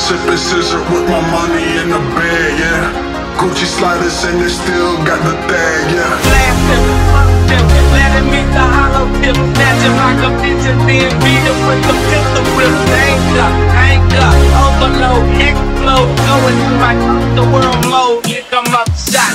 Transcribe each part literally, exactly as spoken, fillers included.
Sipping scissor with my money in the bag, yeah. Gucci sliders and they still got the tag, yeah. Blasting, fucking, letting me the hollow tip, snatching like a bitch and then beat it with the pistol whip. Hang up, hang up, overload, explode, going through my the world mode, nigga, I'm upshot.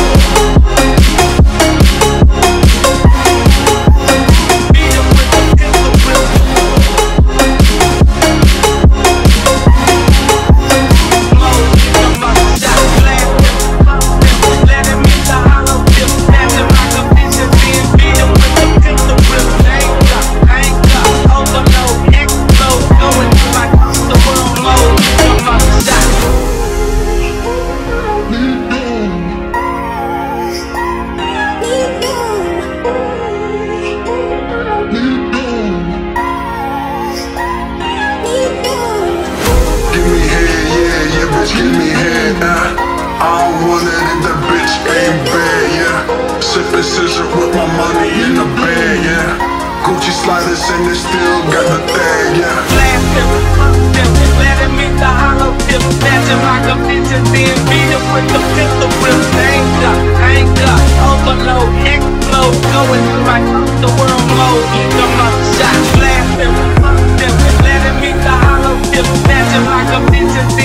Give me head, nah. I don't want it if that bitch ain't bad, yeah. Sipping scissor with my money in the bag, yeah. Gucci sliders and they still got the tag, yeah. Blasting, fucking, letting me the hollow tip, snatching like a bitch and then beat it with the pistol whip. Hang up, hang up, overload, explode, going through my the world mode, nigga, I'm upshot. Blasting, fucking, letting me the hollow tip, snatching like a bitch and then